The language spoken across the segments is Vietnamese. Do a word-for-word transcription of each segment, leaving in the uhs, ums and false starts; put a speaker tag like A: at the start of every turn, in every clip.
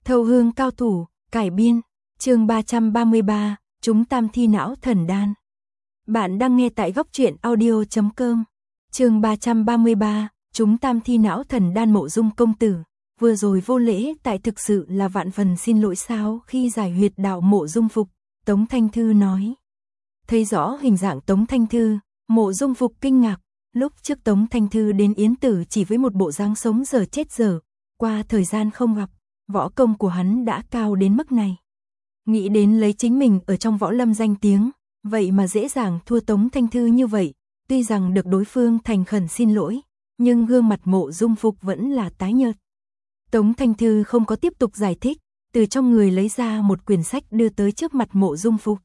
A: Thâu hương cao thủ, cải biên, chương ba trăm ba mươi ba, chúng tam thi não thần đan. Bạn đang nghe tại góc truyện audio chấm com. Chương ba trăm ba mươi ba, chúng tam thi não thần đan. Mộ Dung công tử, vừa rồi vô lễ tại thực sự là vạn phần xin lỗi sao? Khi giải huyệt đạo Mộ Dung Phục, Tống Thanh Thư nói. Thấy rõ hình dạng Tống Thanh Thư, Mộ Dung Phục kinh ngạc. Lúc trước Tống Thanh Thư đến Yến Tử chỉ với một bộ dáng sống dở chết dở, qua thời gian không gặp, võ công của hắn đã cao đến mức này. Nghĩ đến lấy chính mình ở trong võ lâm danh tiếng, vậy mà dễ dàng thua Tống Thanh Thư như vậy. Tuy rằng được đối phương thành khẩn xin lỗi, nhưng gương mặt Mộ Dung Phục vẫn là tái nhợt. Tống Thanh Thư không có tiếp tục giải thích, từ trong người lấy ra một quyển sách đưa tới trước mặt Mộ Dung Phục.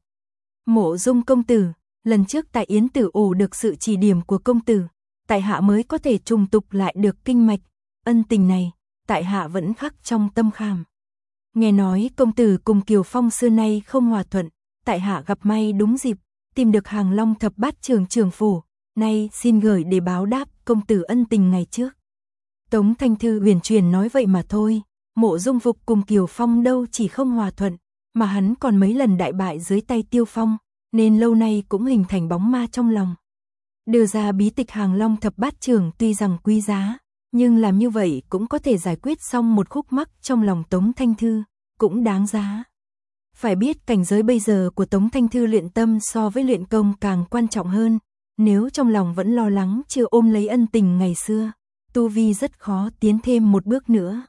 A: Mộ Dung công tử, lần trước tại Yến Tử ổ được sự chỉ điểm của công tử, tại hạ mới có thể trùng tục lại được kinh mạch, ân tình này, tại hạ vẫn khắc trong tâm khảm. Nghe nói công tử cùng Kiều Phong xưa nay không hòa thuận, tại hạ gặp may đúng dịp, tìm được Hàng Long thập bát trường trưởng phủ, nay xin gửi để báo đáp công tử ân tình ngày trước. Tống Thanh Thư huyền truyền nói vậy mà thôi, Mộ Dung Phục cùng Kiều Phong đâu chỉ không hòa thuận, mà hắn còn mấy lần đại bại dưới tay Tiêu Phong, nên lâu nay cũng hình thành bóng ma trong lòng. Đưa ra bí tịch Hàng Long thập bát trường tuy rằng quý giá, nhưng làm như vậy cũng có thể giải quyết xong một khúc mắc trong lòng Tống Thanh Thư, cũng đáng giá. Phải biết cảnh giới bây giờ của Tống Thanh Thư luyện tâm so với luyện công càng quan trọng hơn, nếu trong lòng vẫn lo lắng chưa ôm lấy ân tình ngày xưa, tu vi rất khó tiến thêm một bước nữa.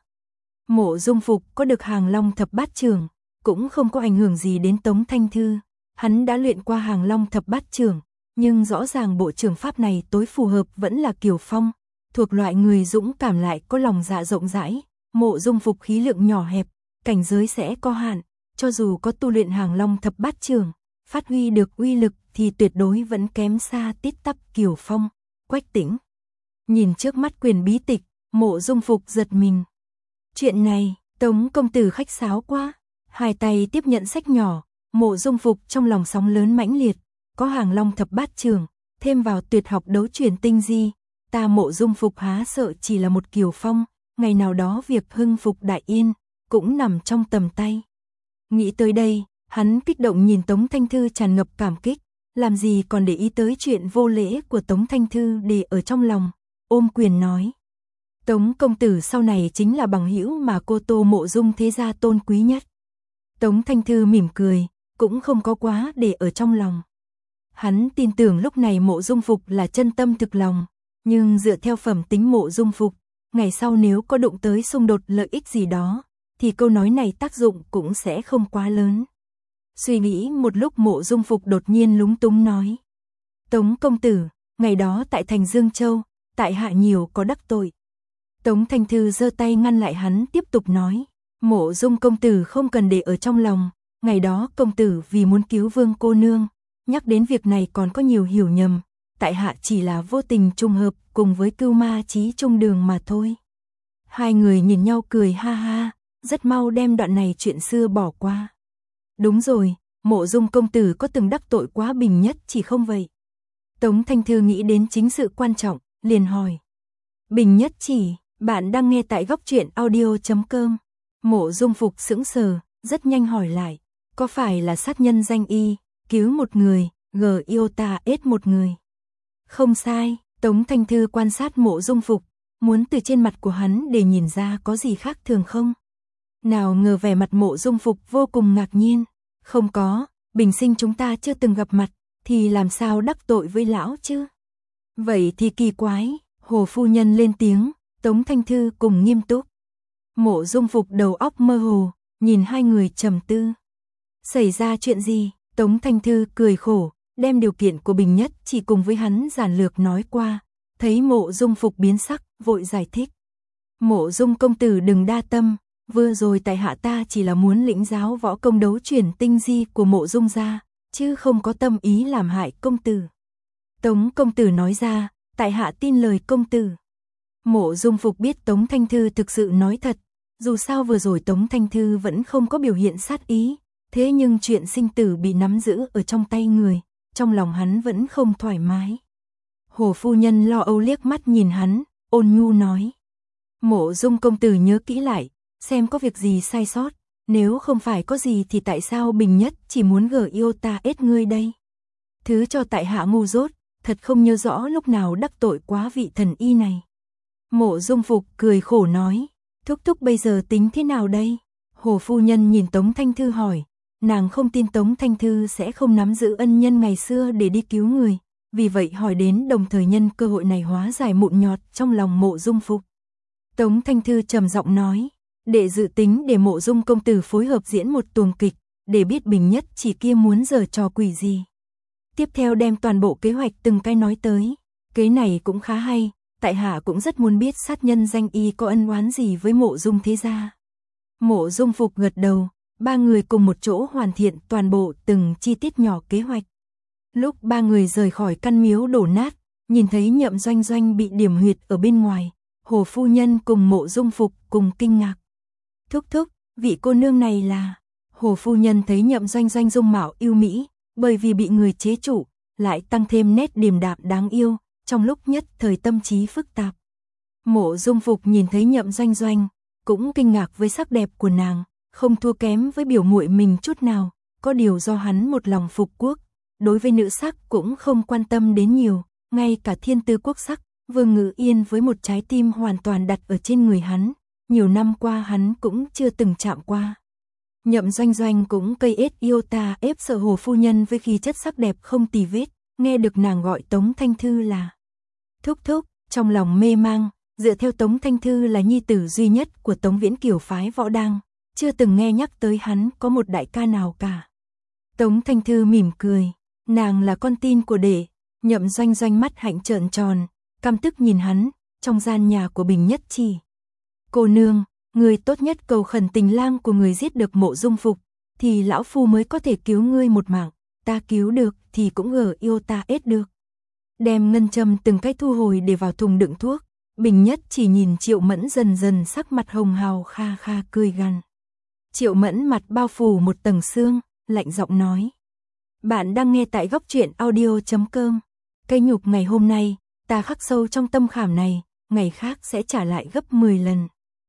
A: Mộ Dung Phục có được Hàng Long thập bát trường, cũng không có ảnh hưởng gì đến Tống Thanh Thư, hắn đã luyện qua Hàng Long thập bát trường, nhưng rõ ràng bộ trường pháp này tối phù hợp vẫn là Kiều Phong, thuộc loại người dũng cảm lại có lòng dạ rộng rãi. Mộ Dung Phục khí lượng nhỏ hẹp, cảnh giới sẽ có hạn, cho dù có tu luyện Hàng Long thập bát trường, phát huy được uy lực thì tuyệt đối vẫn kém xa tít tắp Kiều Phong, Quách Tĩnh. Nhìn trước mắt quyền bí tịch, Mộ Dung Phục giật mình. Chuyện này, Tống công tử khách sáo quá. Hai tay tiếp nhận sách nhỏ, Mộ Dung Phục trong lòng sóng lớn mãnh liệt, có Hàng Long thập bát trường, thêm vào tuyệt học đấu chuyển tinh di, ta Mộ Dung Phục há sợ chỉ là một Kiều Phong, ngày nào đó việc hưng phục đại yên cũng nằm trong tầm tay. Nghĩ tới đây, hắn kích động nhìn Tống Thanh Thư tràn ngập cảm kích, làm gì còn để ý tới chuyện vô lễ của Tống Thanh Thư để ở trong lòng, ôm quyền nói. Tống công tử sau này chính là bằng hữu mà cô Tô Mộ Dung thế gia tôn quý nhất. Tống Thanh Thư mỉm cười, cũng không có quá để ở trong lòng. Hắn tin tưởng lúc này Mộ Dung Phục là chân tâm thực lòng, nhưng dựa theo phẩm tính Mộ Dung Phục, ngày sau nếu có đụng tới xung đột lợi ích gì đó, thì câu nói này tác dụng cũng sẽ không quá lớn. Suy nghĩ một lúc Mộ Dung Phục đột nhiên lúng túng nói. Tống công tử, ngày đó tại thành Dương Châu, tại hạ nhiều có đắc tội. Tống Thanh Thư giơ tay ngăn lại hắn tiếp tục nói. Mộ Dung công tử không cần để ở trong lòng, ngày đó công tử vì muốn cứu Vương cô nương, nhắc đến việc này còn có nhiều hiểu nhầm, tại hạ chỉ là vô tình trùng hợp cùng với Cưu Ma Chí chung đường mà thôi. Hai người nhìn nhau cười ha ha, rất mau đem đoạn này chuyện xưa bỏ qua. Đúng rồi, Mộ Dung công tử có từng đắc tội quá Bình Nhất chỉ không vậy? Tống Thanh Thư nghĩ đến chính sự quan trọng, liền hỏi. Bình Nhất chỉ, bạn đang nghe tại góc truyện audio chấm com. Mộ Dung Phục sững sờ, rất nhanh hỏi lại, có phải là sát nhân danh y, cứu một người, gờ yêu ta ết một người? Không sai. Tống Thanh Thư quan sát Mộ Dung Phục, muốn từ trên mặt của hắn để nhìn ra có gì khác thường không. Nào ngờ vẻ mặt Mộ Dung Phục vô cùng ngạc nhiên. Không có, bình sinh chúng ta chưa từng gặp mặt, thì làm sao đắc tội với lão chứ? Vậy thì kỳ quái. Hồ phu nhân lên tiếng, Tống Thanh Thư cùng nghiêm túc. Mộ Dung Phục đầu óc mơ hồ, nhìn hai người trầm tư. Xảy ra chuyện gì? Tống Thanh Thư cười khổ, đem điều kiện của Bình Nhất chỉ cùng với hắn giản lược nói qua. Thấy Mộ Dung Phục biến sắc, vội giải thích. Mộ Dung công tử đừng đa tâm, vừa rồi tại hạ ta chỉ là muốn lĩnh giáo võ công đấu chuyển tinh di của Mộ Dung gia, chứ không có tâm ý làm hại công tử. Tống công tử nói ra, tại hạ tin lời công tử. Mộ Dung Phục biết Tống Thanh Thư thực sự nói thật, dù sao vừa rồi Tống Thanh Thư vẫn không có biểu hiện sát ý, thế nhưng chuyện sinh tử bị nắm giữ ở trong tay người, trong lòng hắn vẫn không thoải mái. Hồ phu nhân lo âu liếc mắt nhìn hắn, ôn nhu nói. Mộ Dung công tử nhớ kỹ lại, xem có việc gì sai sót, nếu không phải có gì thì tại sao Bình Nhất chỉ muốn gờ yêu ta ết ngươi đây? Thứ cho tại hạ ngu dốt, thật không nhớ rõ lúc nào đắc tội quá vị thần y này. Mộ Dung Phục cười khổ nói, thúc thúc bây giờ tính thế nào đây? Hồ phu nhân nhìn Tống Thanh Thư hỏi, nàng không tin Tống Thanh Thư sẽ không nắm giữ ân nhân ngày xưa để đi cứu người, vì vậy hỏi đến đồng thời nhân cơ hội này hóa giải mụn nhọt trong lòng Mộ Dung Phục. Tống Thanh Thư trầm giọng nói, đệ dự tính để Mộ Dung công tử phối hợp diễn một tuồng kịch, để biết Bình Nhất chỉ kia muốn giở trò quỷ gì. Tiếp theo đem toàn bộ kế hoạch từng cái nói tới, kế này cũng khá hay, tại hạ cũng rất muốn biết sát nhân danh y có ân oán gì với Mộ Dung thế gia. Mộ Dung Phục gật đầu, ba người cùng một chỗ hoàn thiện toàn bộ từng chi tiết nhỏ kế hoạch. Lúc ba người rời khỏi căn miếu đổ nát, nhìn thấy Nhậm Doanh Doanh bị điểm huyệt ở bên ngoài, Hồ phu nhân cùng Mộ Dung Phục cùng kinh ngạc. Thúc thúc, vị cô nương này là... Hồ phu nhân thấy Nhậm Doanh Doanh dung mạo yêu mỹ, bởi vì bị người chế trụ, lại tăng thêm nét điềm đạm đáng yêu, trong lúc nhất thời tâm trí phức tạp. Mộ Dung Phục nhìn thấy Nhậm Doanh Doanh, cũng kinh ngạc với sắc đẹp của nàng, không thua kém với biểu muội mình chút nào, có điều do hắn một lòng phục quốc, đối với nữ sắc cũng không quan tâm đến nhiều, ngay cả thiên tư quốc sắc, Vương Ngữ Yên với một trái tim hoàn toàn đặt ở trên người hắn, nhiều năm qua hắn cũng chưa từng chạm qua. Nhậm Doanh Doanh cũng cây ết yêu ta ép sợ Hồ phu nhân với khí chất sắc đẹp không tì vết, nghe được nàng gọi Tống Thanh Thư là thúc thúc, trong lòng mê mang, dựa theo Tống Thanh Thư là nhi tử duy nhất của Tống Viễn Kiều phái Võ Đăng, chưa từng nghe nhắc tới hắn có một đại ca nào cả. Tống Thanh Thư mỉm cười, nàng là con tin của đệ. Nhậm Doanh Doanh mắt hạnh trợn tròn, căm tức nhìn hắn, trong gian nhà của Bình Nhất chỉ. Cô nương, người tốt nhất cầu khẩn tình lang của người giết được Mộ Dung Phục, thì lão phu mới có thể cứu ngươi một mạng, ta cứu được thì cũng gờ yêu ta ết được. Đem ngân châm từng cái thu hồi để vào thùng đựng thuốc, Bình Nhất chỉ nhìn Triệu Mẫn dần dần sắc mặt hồng hào kha kha cười gằn. Triệu Mẫn mặt bao phủ một tầng sương, lạnh giọng nói. Bạn đang nghe tại góc truyện audio chấm com. Cây nhục ngày hôm nay, ta khắc sâu trong tâm khảm này, ngày khác sẽ trả lại gấp mười lần.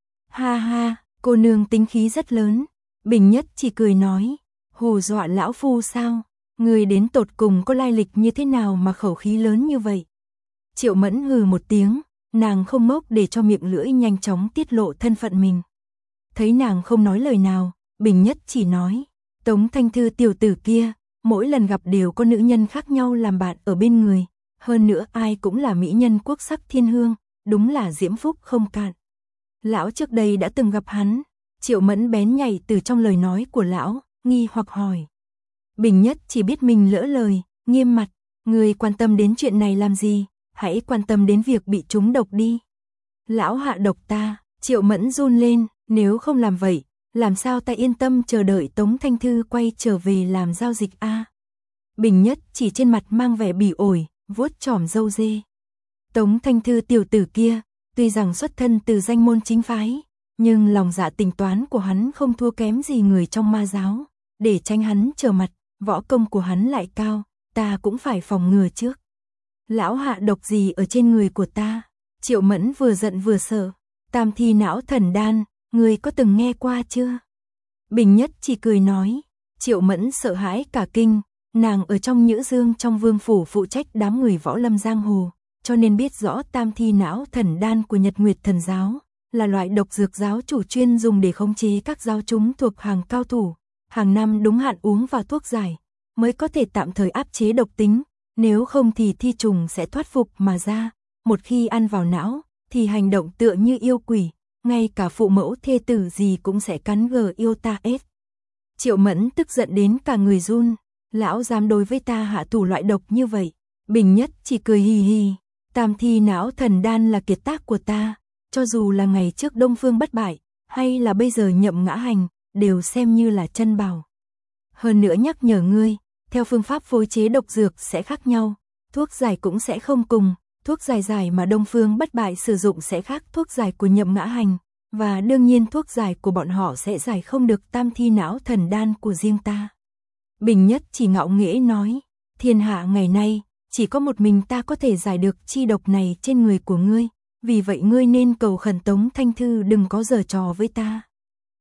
A: Ha ha, cô nương tính khí rất lớn. Bình Nhất chỉ cười nói, hù dọa lão phu sao? Người đến tột cùng có lai lịch như thế nào mà khẩu khí lớn như vậy? Triệu Mẫn hừ một tiếng, nàng không ngốc để cho miệng lưỡi nhanh chóng tiết lộ thân phận mình. Thấy nàng không nói lời nào, Bình Nhất chỉ nói, Tống Thanh Thư tiểu tử kia, mỗi lần gặp đều có nữ nhân khác nhau làm bạn ở bên người, hơn nữa ai cũng là mỹ nhân quốc sắc thiên hương, đúng là diễm phúc không cạn. Lão trước đây đã từng gặp hắn. Triệu Mẫn bén nhảy từ trong lời nói của lão, nghi hoặc hỏi. Bình Nhất chỉ biết mình lỡ lời, nghiêm mặt, người quan tâm đến chuyện này làm gì, hãy quan tâm đến việc bị trúng độc đi. Lão hạ độc ta. Triệu Mẫn run lên, nếu không làm vậy, làm sao ta yên tâm chờ đợi Tống Thanh Thư quay trở về làm giao dịch a? À? Bình Nhất chỉ trên mặt mang vẻ bỉ ổi, vuốt chỏm râu dê. Tống Thanh Thư tiểu tử kia, tuy rằng xuất thân từ danh môn chính phái, nhưng lòng dạ tính toán của hắn không thua kém gì người trong ma giáo, để tránh hắn trở mặt, võ công của hắn lại cao, ta cũng phải phòng ngừa trước. Lão hạ độc gì ở trên người của ta? Triệu Mẫn vừa giận vừa sợ. Tam thi não thần đan, người có từng nghe qua chưa? Bình Nhất chỉ cười nói. Triệu Mẫn sợ hãi cả kinh, nàng ở trong Nhữ Dương trong vương phủ phụ trách đám người võ lâm giang hồ, cho nên biết rõ tam thi não thần đan của Nhật Nguyệt Thần giáo là loại độc dược giáo chủ chuyên dùng để khống chế các giáo chúng thuộc hàng cao thủ, hàng năm đúng hạn uống vào thuốc giải mới có thể tạm thời áp chế độc tính, nếu không thì thi trùng sẽ thoát phục mà ra, một khi ăn vào não thì hành động tựa như yêu quỷ, ngay cả phụ mẫu thê tử gì cũng sẽ cắn gờ yêu ta ết. Triệu Mẫn tức giận đến cả người run, lão dám đối với ta hạ thủ loại độc như vậy. Bình Nhất chỉ cười hì hì, tam thi não thần đan là kiệt tác của ta, cho dù là ngày trước Đông Phương bất bại, hay là bây giờ Nhậm Ngã Hành, đều xem như là chân bảo. Hơn nữa nhắc nhở ngươi, theo phương pháp phối chế độc dược sẽ khác nhau, thuốc giải cũng sẽ không cùng. Thuốc giải giải mà Đông Phương bất bại sử dụng sẽ khác thuốc giải của Nhậm Ngã Hành, và đương nhiên thuốc giải của bọn họ sẽ giải không được tam thi não thần đan của riêng ta. Bình Nhất chỉ ngạo nghễ nói, thiên hạ ngày nay, chỉ có một mình ta có thể giải được chi độc này trên người của ngươi, vì vậy ngươi nên cầu khẩn Tống Thanh Thư đừng có giở trò với ta.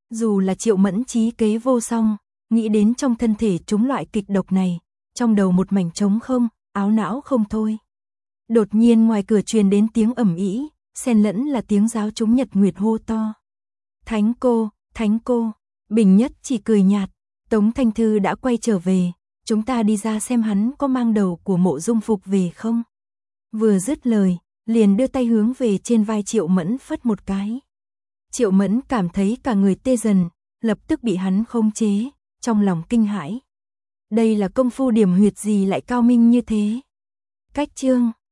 A: Dù là Triệu Mẫn trí kế vô song, nghĩ đến trong thân thể chúng loại kịch độc này, trong đầu một mảnh trống không, áo não không thôi. Đột nhiên ngoài cửa truyền đến tiếng ầm ĩ, xen lẫn là tiếng giáo chúng Nhật Nguyệt hô to. Thánh cô, thánh cô, Bình Nhất chỉ cười nhạt, Tống Thanh Thư đã quay trở về, chúng ta đi ra xem hắn có mang đầu của Mộ Dung Phục về không. Vừa dứt lời, liền đưa tay hướng về trên vai Triệu Mẫn phất một cái. Triệu Mẫn cảm thấy cả người tê dần, lập tức bị hắn khống chế, trong lòng kinh hãi. Đây là công phu điểm huyệt gì lại cao minh như thế? Cách chương